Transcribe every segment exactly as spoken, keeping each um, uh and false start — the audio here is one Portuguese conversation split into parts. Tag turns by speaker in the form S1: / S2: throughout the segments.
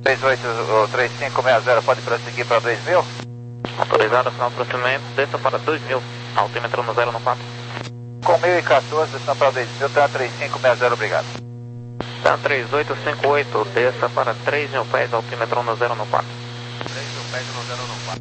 S1: três oito três cinco seis zero, pode prosseguir para dois mil?
S2: Autorizado, final de procedimento, desça para dois mil, altímetro no zero no quatro.
S1: Com mil e quatorze, descendo para dois mil, tá três cinco seis zero, obrigado.
S2: Tá três oito cinco oito, desça para três mil pés, altímetro no zero no quatro.
S1: três mil pés no zero no quatro.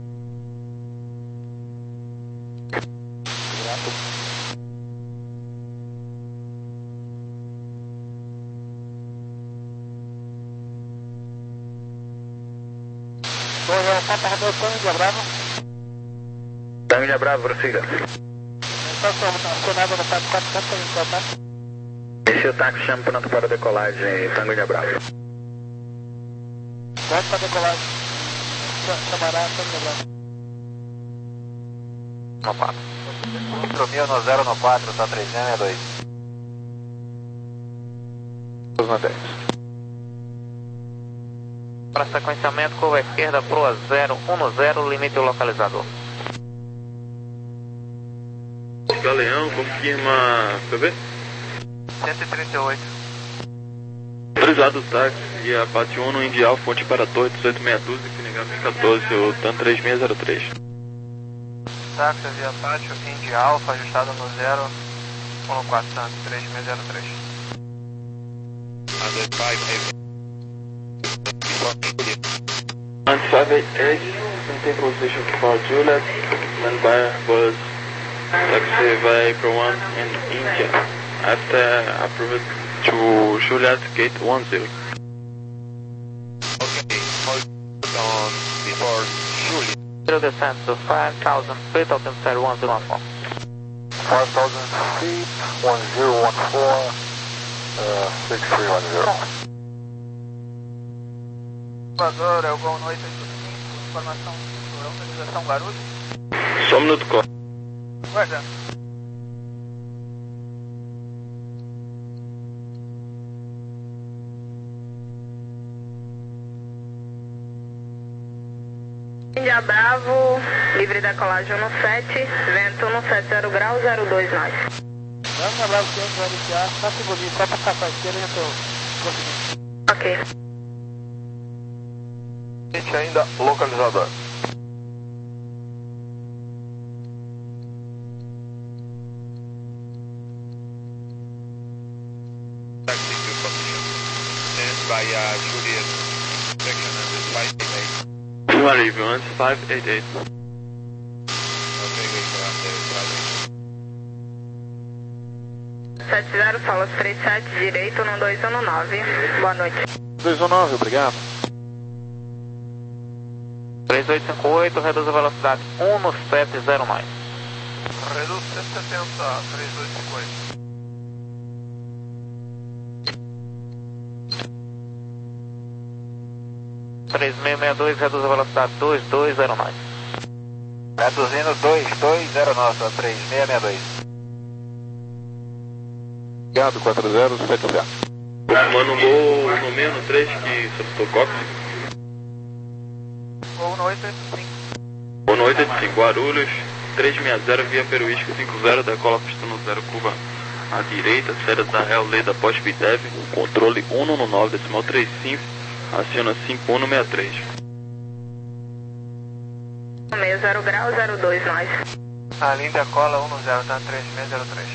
S1: Tango Bravo.
S3: Tango Bravo, prossiga.
S1: Acionado no quatro quatro quatro, tá?
S3: Esse é o táxi, chama pronto para decolagem, Tango Bravo.
S1: Pronto para decolagem. Camarada, Tango Bravo.
S2: No quatro.
S1: quatro mil no zero no quatro, tá três zero seis dois.
S3: dois dez.
S2: Para sequenciamento, curva esquerda, proa zero um zero, limite localizador.
S4: Galeão, confirma P B?
S1: cento e trinta e oito.
S4: Autorizado o táxi e a Pati um no Indial, fonte para a torre dezoito seis doze, Finegames catorze, o TAN três seis zero três.
S1: Táxi via Pátio, fim de Alfa, ajustado no zero um quatro três seis zero três.
S4: And five eight eight, maintain position for Juliet, stand by was taxi via April one in India, after approved to Juliet gate one zero.
S1: Okay, hold on before Juliet.
S2: Zero descent to five thousand feet, altimeter one zero one four.
S1: five thousand feet, one zero one four, uh, six three one zero. Equador, é o Gol oito oito cinco, informação cinco, localização Guarulhos.
S4: Só um minuto, corre.
S1: Guarda.
S5: Índia Bravo, livre decolagem um sete, vento um sete zero grau, zero dois nós.
S1: Índia Bravo, quinhentos, vai iniciar, só segundo, só passar para a esquerda, já estou conseguindo.
S5: Ok.
S1: Ainda localizador. Taxi to position. Stand by uh, Juliet. Section number five eight eight.
S4: Two arrive once, five eight eight.
S1: Ok, wait for us.
S5: sete zero, Solas três sete, direito no dois um nove. Boa noite.
S1: dois um nove, obrigado.
S2: três oito cinco oito, reduz a velocidade um no sete zero nove.
S1: Reduz cento e setenta, três oito cinco oito.
S2: três seis seis dois, reduz a velocidade dois dois zero nove.
S1: Reduzindo dois dois zero nove, tá três seis seis dois. Obrigado, quatro zero sete zero.
S4: Mano, gol no meio no três que solicitou cópia.
S1: Gol no oito oito cinco.
S4: Gol no oito oito cinco, Guarulhos, três seis zero, via Peruísca cinco zero, decola pista no zero, curva à direita, série da Real Leda pós Bidev, controle um no nove, decimal três cinco, aciona cinco um no seis três.
S5: meio zero grau, zero dois nós.
S1: A linda cola um no zero, tá três seis zero três.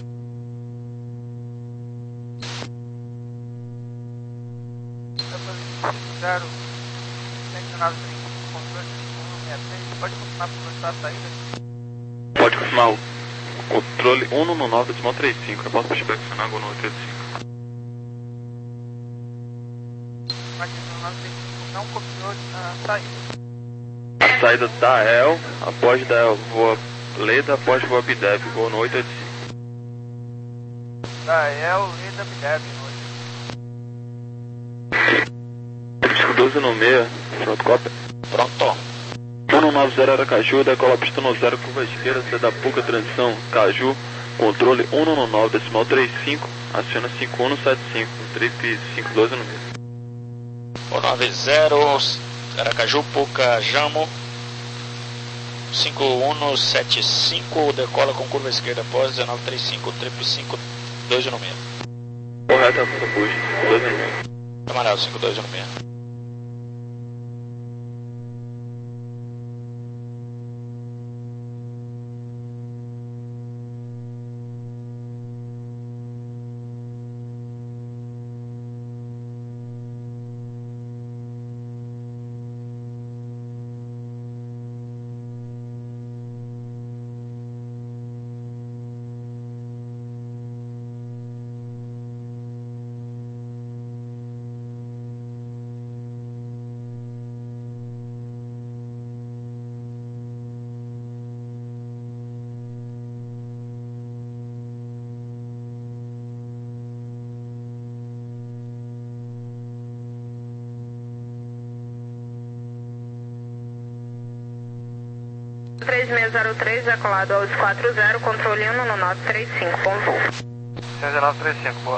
S1: zero, seccionado trinta, controle um no seis três, pode confirmar para a saída?
S4: Pode confirmar o controle um no nove, decimal três cinco, reposta para inspecionar gol no oito oito cinco.
S1: Mas não copiou na saída.
S4: A saída da E L, após da E L, voa Leda, após voa Bidev, gol no oito oito cinco.
S1: Da E L, Leda, Bidev,
S4: cinco doze no seis, pronto, cópia.
S2: Pronto.
S4: um no nove zero Aracaju, decola pista no zero, curva esquerda, C da Puca, transição, Caju, controle um no nove, decimal três cinco, aciona cinco um no sete cinco, trip cinco doze no seis.
S6: um nove zero, Aracaju, Puca, Jamo, cinco um no sete cinco, decola com curva esquerda após dezenove trinta e cinco, trip cinco dois no seis.
S4: Correto, a puxa, cinco doze no seis.
S6: Camarada, cinco dois no seis.
S5: três seis zero três, decolado aos quatro zero, controle um no nove três cinco, bom voo.
S1: seis nove três cinco, boa.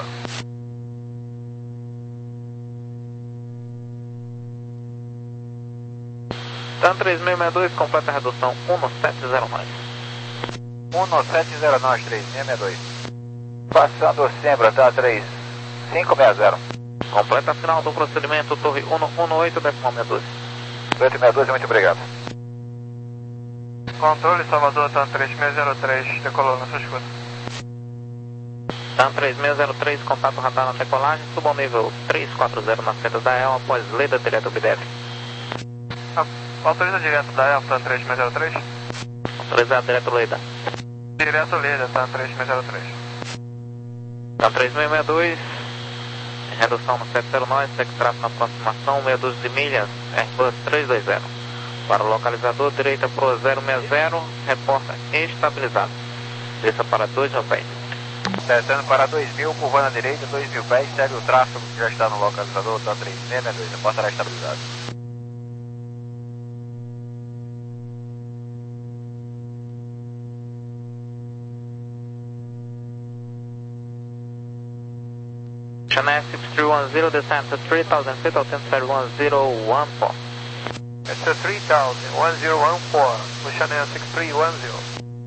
S2: TAM três seis seis dois, completa a redução um sete zero nove.
S7: um sete zero nove, três seis seis dois. Passando sempre, tá três cinco seis zero.
S2: Completa a final do procedimento, torre um um oito, decimal sessenta e dois.
S7: oito seis dois, muito obrigado.
S1: Controle Salvador, TAM três seis zero três, decolou na sua escuta.
S2: TAM três seis zero três, contato radar na decolagem, suba ao nível três quatro zero na seta da E L após leda direto B D F.
S1: Autoriza direto da E L, TAM três seis zero três.
S2: Autorizado direto leda.
S1: Direto leda, TAM três seis zero três.
S2: TAM três seis seis dois, redução no sete zero nove, segue tráfego na aproximação, meia dúzia de milhas, Airbus três dois zero. Para o localizador, direita pro zero seis zero, reporta estabilizado. Desça para dois mil pés.
S7: Descendo para dois mil, curvando à direita, dois mil pés, segue o tráfego que já está no localizador, TAM três seis seis dois, reportará estabilizado.
S2: Chennai six three one zero, descent to three thousand feet, altitude one zero one four.
S1: It's a three thousand, one zero one four, o Chennai six three one zero.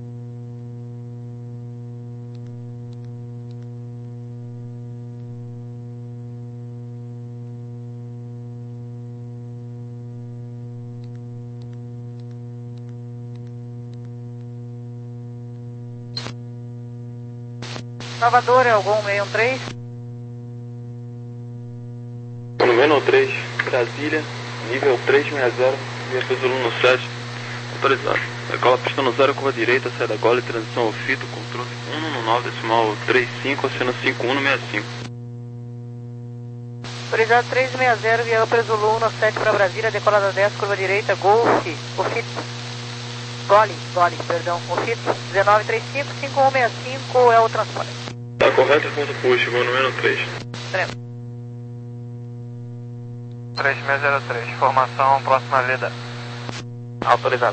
S5: Salvador, é algum seis um três?
S4: Número três, Brasília, nível três seis zero, via peso aluno sete, autorizado. Decola pista no zero, curva direita, saída gola e transição ao fito, controle um no nove, decimal trinta e cinco, acena cinco um sessenta e cinco.
S5: Autorizado três seis zero, via Upper Zulu um sete para Brasília, decolada dez, curva direita, Golf, o F I T, Gole, Gole, perdão, o F I T um nove três cinco, cinco um seis cinco é o transporte.
S4: Tá correto, ponto push, voo número três.
S5: Trem.
S1: três seis zero três, formação próxima leda.
S2: Autorizado.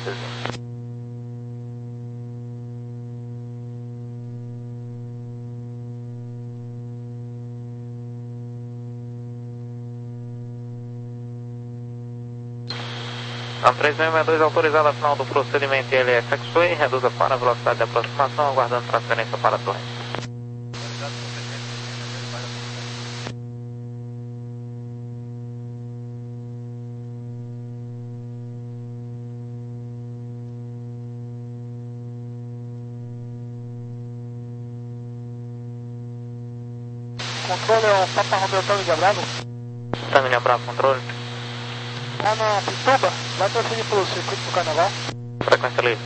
S2: TAM três seis seis dois, autorizado a final do procedimento L S X-Way, reduza para a velocidade de aproximação, aguardando transferência para a torre.
S5: Controle é o Papa Romeu Tango Bravo.
S2: Tango Bravo, controle.
S5: Tá na Pituba, vai transferir pelo circuito do Carnaval.
S2: Frequência livre.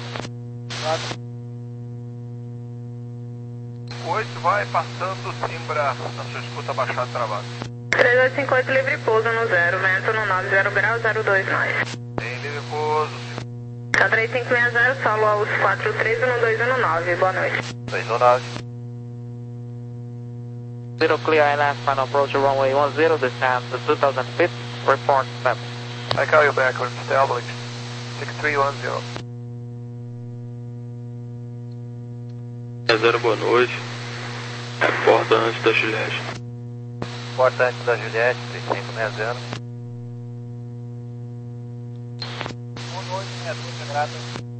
S1: oito vai passando Simbra na sua escuta baixada travada.
S5: três dois cinco oito, livre pouso no zero, vento no nove zero graus, zero dois nove.
S1: Tem livre pouso.
S5: TAM três cinco seis zero, solo aos quatro três um dois um nove, boa noite.
S7: dois um nove.
S2: Zero clear, I L S, final approach runway one zero, descent to two thousand feet, report step.
S1: I call you back, established six three one zero.
S4: zero, boa noite. É porta antes da Juliette.
S7: Porta antes da Juliette, três cinco seis zero. Boa noite, minha dúvida, grata.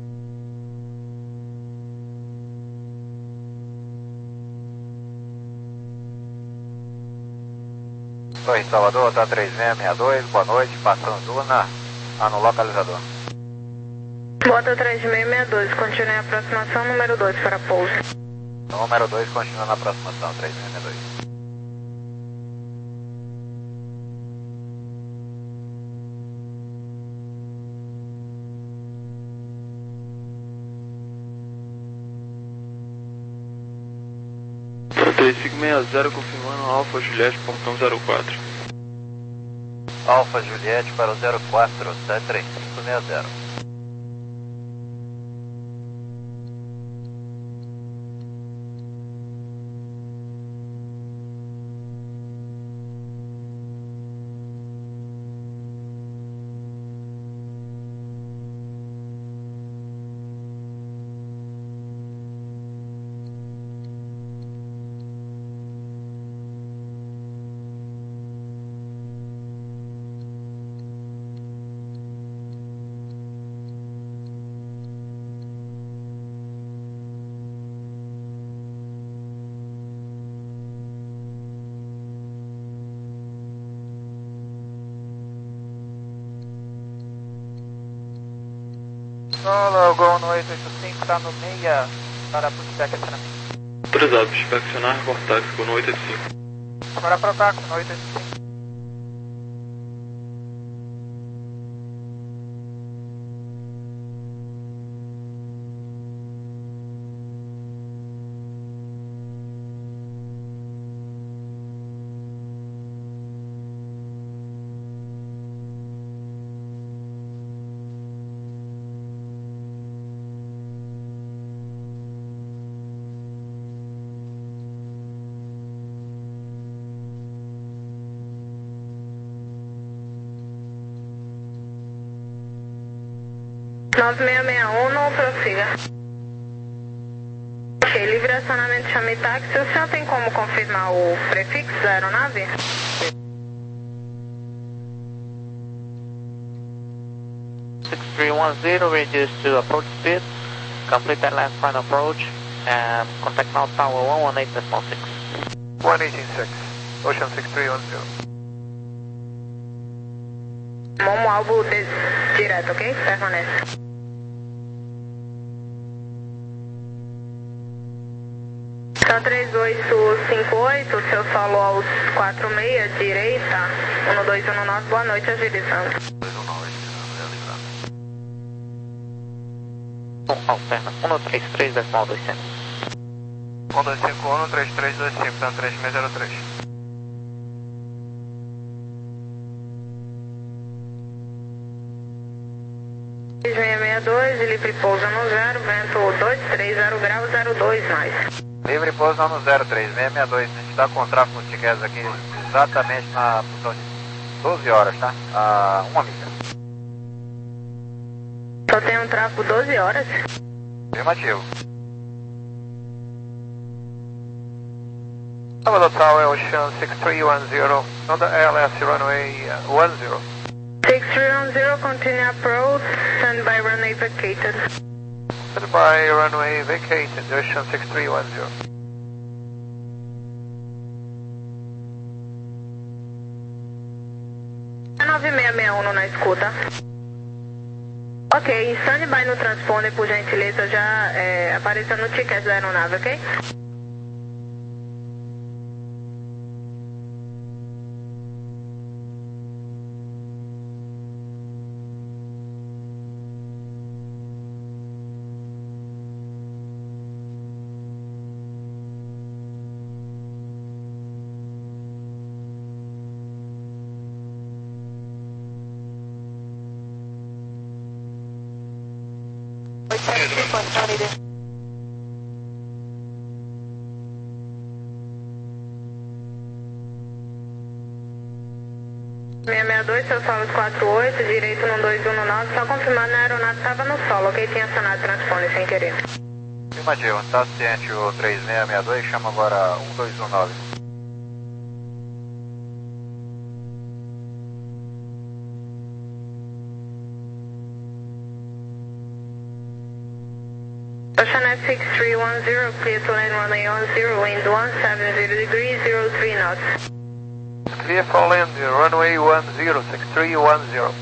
S7: Torre Salvador, TAM três seis seis dois, boa noite, passando na, ah, no localizador.
S5: Bota três seis seis dois, continue a aproximação, número dois para pouso.
S7: Número dois, continua na aproximação, três seis seis dois.
S4: três cinco seis zero, confirmando Alfa Juliette, portão zero quatro.
S7: Alfa Juliette para o zero quatro, sete três cinco seis zero.
S1: Solo, Gol no oito oito cinco, tá no meia para pushback acionamento.
S4: Autorizado, inspecionar, reportar que ficou no oito oito cinco.
S1: Agora para ataque no oito oito cinco.
S8: nove seis seis um, não prossiga. Ok, livre acionamento, chame táxi. O senhor tem como confirmar o prefixo da aeronave?
S2: six three one zero, reduce to approach speed, complete that last final approach, and contact now tower one one eight point six.
S1: one eighteen six, Ocean six three one zero.
S8: Momo alvo de... direto, ok? Permanece. São três oito cinco oito, seu solo aos quatro seis, direita, um dois um nove, boa noite, agilizando.
S2: Alterna, um três três decimal dois zero.
S1: um dois cinco um, três três dois cinco, tá no três seis zero três.
S8: seis seis seis dois, livre pouso no zero, vento dois três zero graus, zero dois mais.
S7: Livre pouso no zero três seis seis dois, a gente está com o tráfego de tickets aqui exatamente na posição de doze horas, tá? A uma milha.
S8: Só tem um tráfego doze horas?
S7: Afirmativo.
S1: Salvador Tower, Ocean six three one zero, on the L S runway one zero.
S8: six three one zero, continue approach, stand by runway vacated.
S1: Stand by runway vacated, Ocean six three one zero.
S8: nove seis seis um na escuta. Ok, stand by no transponder, por gentileza, já é, apareceu no ticket da aeronave, ok? seis seis dois, seu solo quatro oito, direito no dois um nove, só confirmando, a aeronave estava no solo, ok? Tinha acionado o transponder sem querer.
S7: Afirmativo, está ciente o três seis seis dois, chama agora um dois um nove.
S8: Ocean six three one zero, clear to land runway one zero, wind one seven zero degrees, zero three knots.
S1: Clear for land, runway one zero, six three one zero.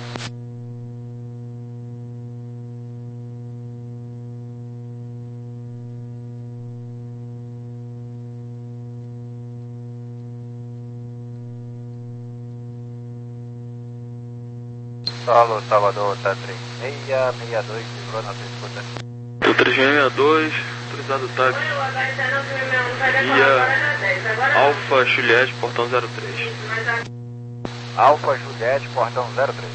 S7: Solo, Salvador, tá três seis seis dois, livrou na escuta.
S4: O três seis seis dois, autorizado táxi. Via Alfa Juliette, portão zero três.
S7: Alfa Juliette, portão zero três.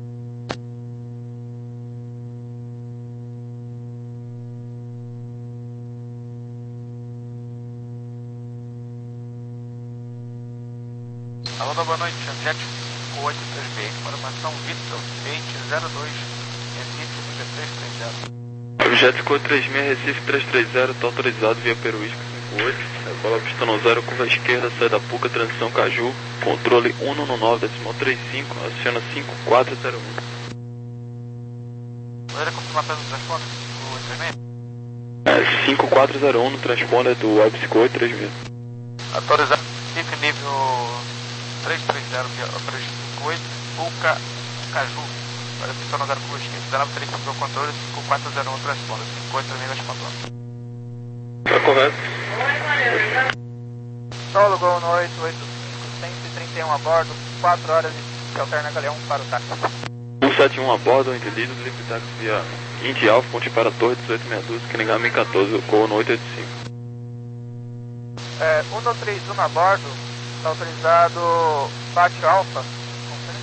S9: Alô, boa noite, Jet oito três B, informação Victor eight zero dois, Recife três três três zero.
S4: Objeto Ficou três seis, Recife três três zero, está autorizado via Peruísco cinco oito. Bola pista no zero, curva esquerda, saída Puca, transição Caju, controle um nove nove, decimal trinta e cinco, aciona cinco quatro zero um.
S9: Poderia confirmar pelo transponder do três seis?
S4: É cinco quatro zero um no transponder do Web Ficou oito três seis.
S9: Autorizado Recife nível três três zero via Peruísco cinco oito, Puca, Caju. Para pista no zero curva esquerda, dezenove trinta para o controle, cinco quatro zero um transponder, cinco oito milhas controle.
S4: Tá correto.
S1: Solo Gol no oito oito cinco, cento e trinta e um a bordo, quatro horas e alterna Galeão para o táxi.
S4: cento e setenta e um a bordo, entendido, livre táxi via Indy Alpha, ponte para a Torre dezoito sessenta e dois, Kenegami quatorze, Gol no oito oito cinco.
S1: É, cento e trinta e um a bordo, está autorizado Pátio Alfa, com cento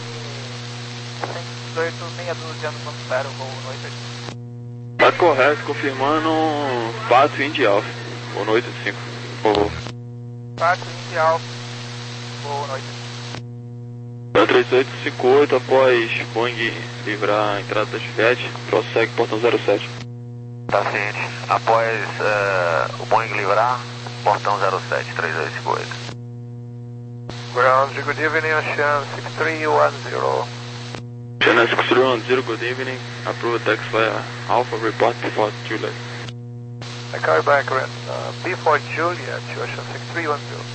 S1: e dezoito, meia dúzia no ponto zero, Gol no oito oito cinco.
S4: Tá correto, confirmando Pátio Indy Alpha, Gol no oito oito cinco. Por favor.
S1: Pátio Indy Alfa, Gol no oito oito cinco.
S4: três oito cinco oito, após Boeing livrar a entrada da Juliette, prossegue portão zero sete.
S7: Tá ciente. Após uh, o Boeing livrar, portão zero sete, três oito cinco oito.
S1: Ground, good evening, Ocean six three one zero.
S4: Ocean six three one zero, good evening. Approve taxi via Alpha, report before Juliet.
S1: I carry back uh, before Juliet to Ocean six three one zero.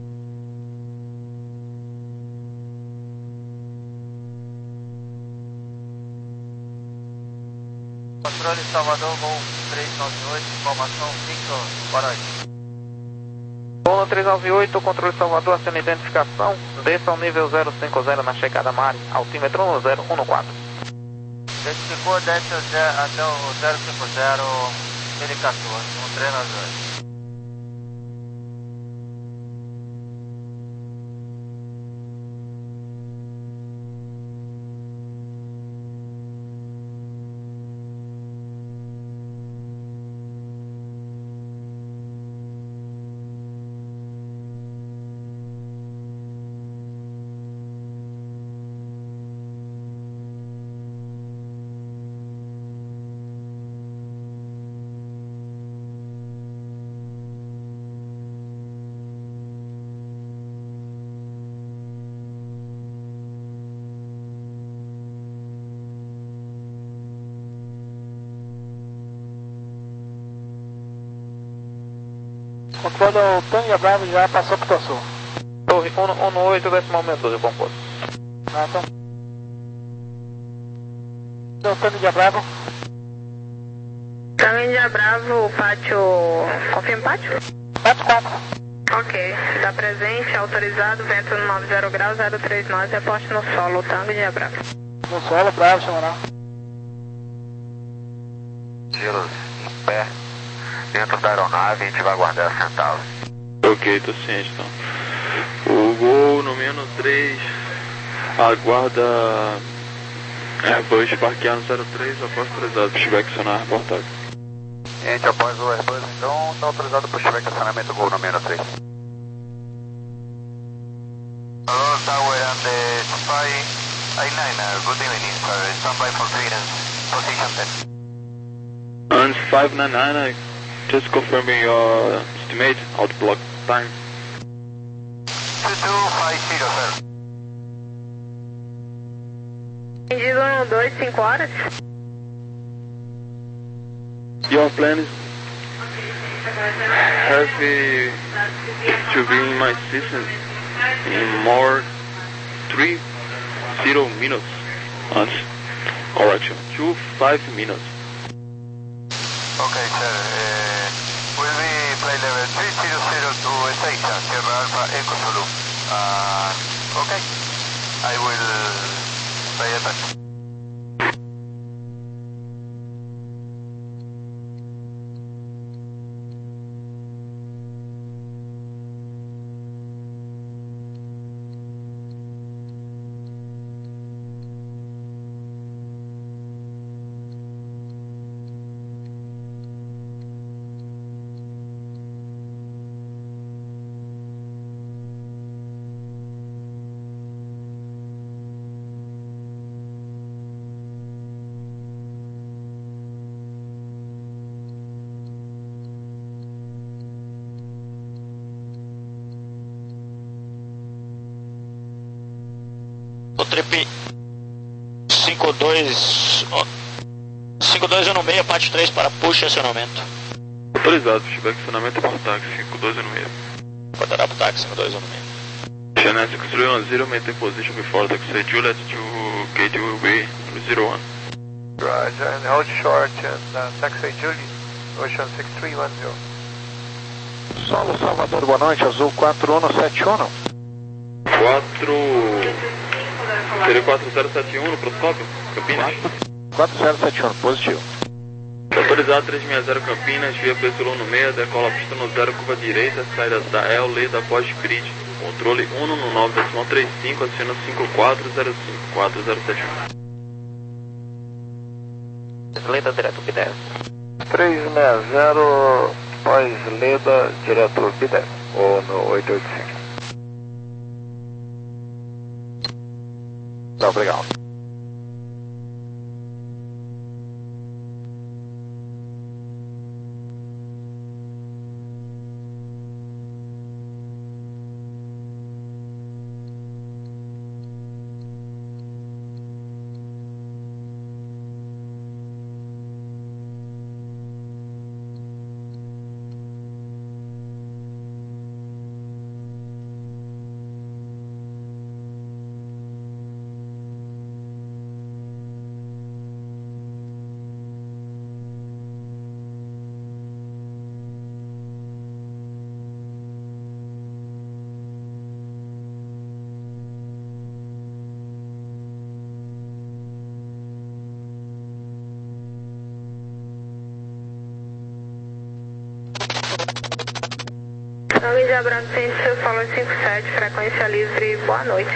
S1: Controle Salvador, Gol três nove oito, informação Victor, para aí.
S2: Gol três nove oito, controle Salvador, acena identificação, desça ao nível zero cinco zero na chegada Mari, altímetro no zero um quatro.
S1: Identificou, desce até o zero cinco zero, ele quatorze, um três nove oito.
S9: Controle, o Tânia Bravo já passou para o sul.
S2: Torre um no oito, decimal meia dúzia, composto.
S9: Ah, então. Então, Tânia Bravo.
S8: Tânia Bravo, pátio... Confirma pátio?
S9: Pátio quatro.
S8: Ok, está presente, autorizado, vento no nove zero graus, zero três nove, reporte no solo, Tânia Bravo.
S9: No solo, Bravo, chamará.
S7: Gelos em pé. Dentro da aeronave, a gente vai aguardar assentá-lo.
S4: Ok, tô ciente então. O Gol no menos três aguarda Airbus parquear no zero três após autorizado para estiver acionar a reportagem.
S7: Gente, após o Airbus, então, está autorizado para estiver acionamento Gol no menos três.
S1: Hello, Tower and the Spy I nine, good evening, sir. Standby for clearance, position ten.
S4: And five nine nine, just confirming your estimate, out block time.
S1: two two five zero, sir.
S8: Entendido no dois, cinco horas.
S4: Your plan is heavy to be in my system in more three zero minutes. And correction, two five minutes.
S1: Okay, sir. Uh, will be flight level three zero zero to station, Sierra Alpha Echo Zulu. Uh, okay, I will pay attention.
S6: O trip cinco dois cinco dois um seis, parte três para push e acionamento.
S4: Autorizado, estiver acionamento por táxi cinco dois um seis.
S6: Rodará para táxi cinco dois um seis.
S4: Chennai six three one zero, maintain position before taxi Juliet to gate will be zero one.
S7: Roger, and hold short and uh, taxi Julie, Ocean six three one zero.
S3: Solo Salvador, boa noite, Azul quatro um sete um.
S4: quatro... Seria quatro zero sete um no protocolo, Campinas?
S3: quatro zero sete um, positivo.
S4: Autorizado trezentos e sessenta Campinas, via P Y no meio, decola pista no zero, curva direita, saída da El Leda Post-Bridge. Controle um no nove decimal trinta e cinco, acena cinco quatro zero cinco quatro zero sete um.
S2: Leda direto B dez.
S3: três seis zero, pós-Leda, direto B dez, ou no oito oito cinco. Tá, obrigado.
S8: Luiz Abramo, seu solo cinco sete, frequência livre, boa noite.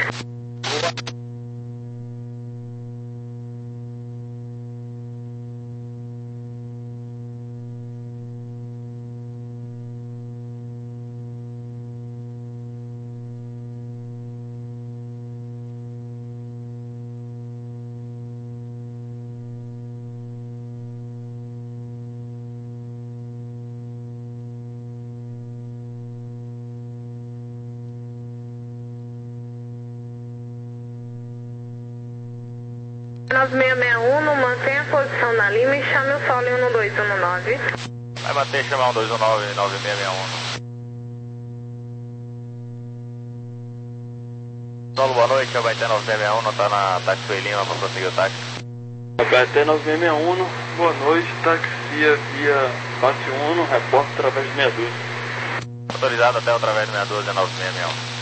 S8: nove seis seis um, mantenha a posição na Lima e chame o solo em um dois um nove.
S7: Vai bater e chamar um dois um nove, nove seis seis um. Solo, boa noite, é o B T nove seis seis um, não está na Taxiway Lima para prosseguir o táxi.
S4: B T nove seis seis um, boa noite, taxia via Passe um, reporta através de meia dúzia.
S7: Autorizado até através de meia dúzia, nove seis seis um.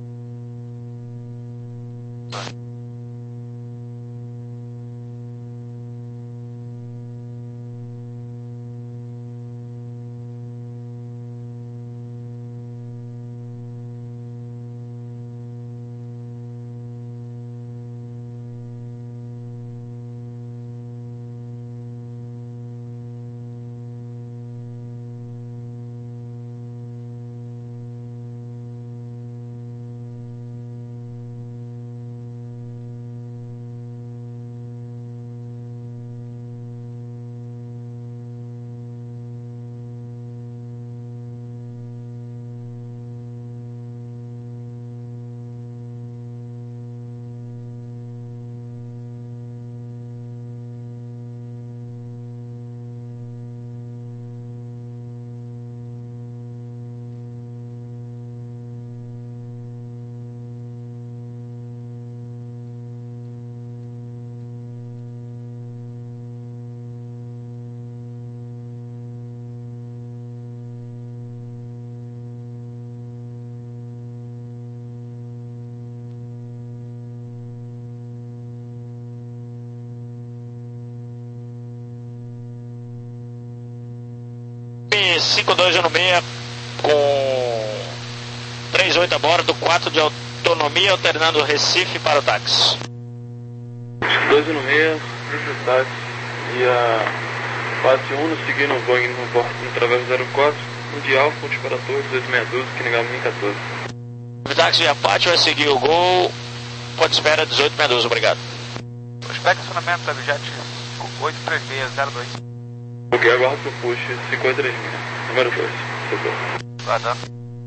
S6: cinco dois um seis com três oito a bordo, quatro de autonomia, alternando Recife para o táxi.
S4: cinco dois um seis, para o táxi, e a Passe um, seguindo o Boeing no porto através do zero quatro, Mundial, ponte para a torre, dezoito seis doze, que negava mil e quatorze.
S6: O táxi via Pátio vai seguir o Gol, pode espera dezoito seis doze, obrigado.
S9: Prospecto estacionamento da Jet oito três seis zero dois.
S4: Ok, aguardo que eu puxe cinquenta e três mil. Número dois, setor.
S9: Guardando.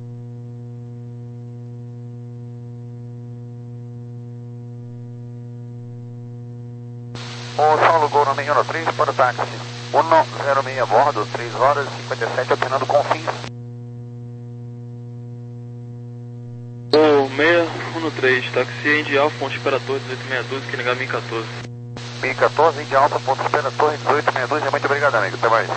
S3: O Saulo Gol no um três para o táxi. um zero seis a bordo, três horas e cinquenta e sete, alternando com fins.
S4: O seis um três, taxi Indy Alpha, ponto espera torre dezoito sessenta e dois, que negar mil e quatorze.
S7: mil e quatorze, Indy Alpha, ponto espera torre dezoito sessenta e dois, muito obrigado, amigo, até mais.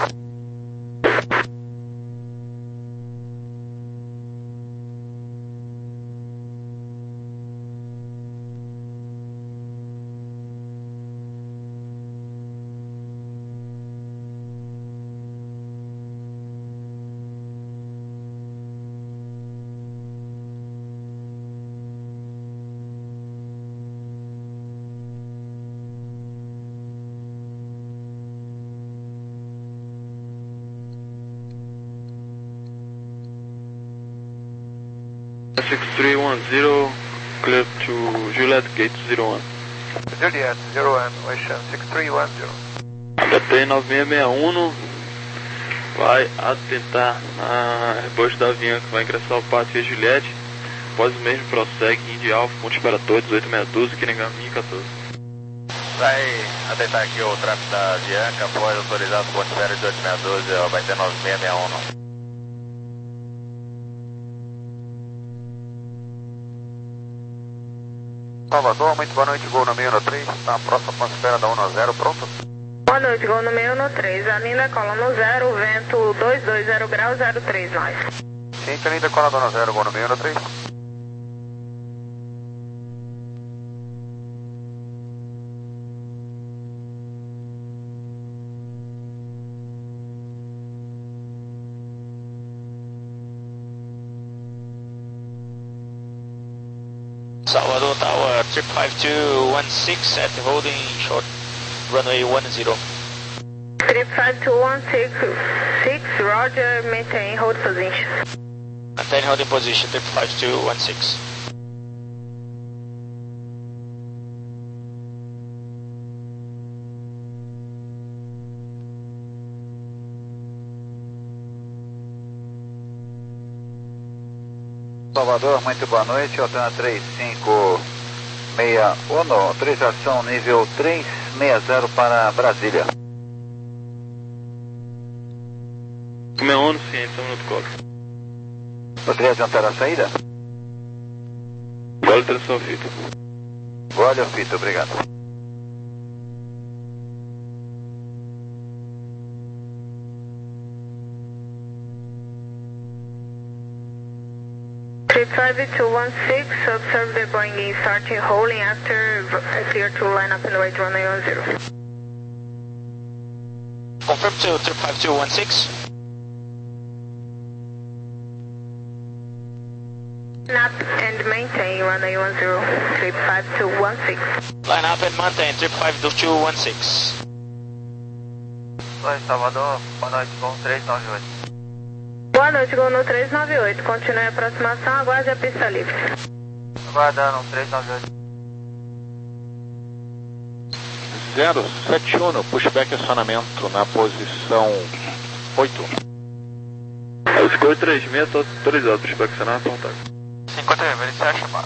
S4: six three one zero, clear to Juliet Gate zero one.
S7: Juliet, zero one, Ocean six three one zero.
S4: B T nove seis seis um vai atentar a Airbus da Avianca, vai ingressar o pátio e Juliette. Após o mesmo prossegue Indy Alpha, ponto espera torre dezoito sessenta e dois, que negar mil e quatorze.
S2: Vai atentar aqui o tráfego da Avianca, após autorizar o ponto espera dezoito sessenta e dois, vai ter nove seis seis um.
S7: Salvador, muito boa noite, gol no meio no três, tá próxima ponto espera da um a zero, pronto?
S8: Boa noite, gol no meio no três, Alinda cola no zero, vento dois dois zero graus, zero três nós.
S7: Sim, Alinda cola no zero, gol no meio no três.
S6: Salvador Tower, trip five two one six at holding short runway one zero.
S8: Trip five two one six, Roger, maintain hold position.
S6: Maintain holding position, trip five two one six.
S7: Salvador, muito boa noite, Altana três cinco seis um, autorização nível três seis zero para Brasília.
S4: sessenta e um, ciência, um minuto código.
S7: Poderia adiantar a saída?
S4: Gole tração fita.
S7: Gole ou fita, obrigado.
S8: Trip five two one six, observe the Boeing starting holding after clear to line up in the right runway one zero.
S6: Confirm to trip five two one six.
S8: Line up and maintain runway one zero, trip five two one six.
S6: Line up and maintain trip five two one six.
S7: Oi, Salvador, boa noite, gol três nove oito.
S8: Boa noite, gol no três nove oito. Continue a aproximação, aguarde a pista livre.
S7: Aguardando, três nove oito.
S10: zero sete um, pushback acionamento na posição oito.
S4: É o Score três seis está autorizado, pushback acionamento, apontado.
S9: cinquenta e um, iniciar a chamada.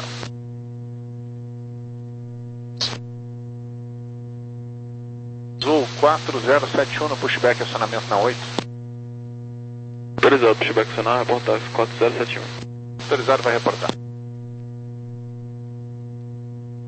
S10: Azul quatro zero sete um, pushback acionamento na oito.
S4: Autorizado, pushback acionamento, apontado, quatro zero sete um.
S10: Autorizado, vai reportar.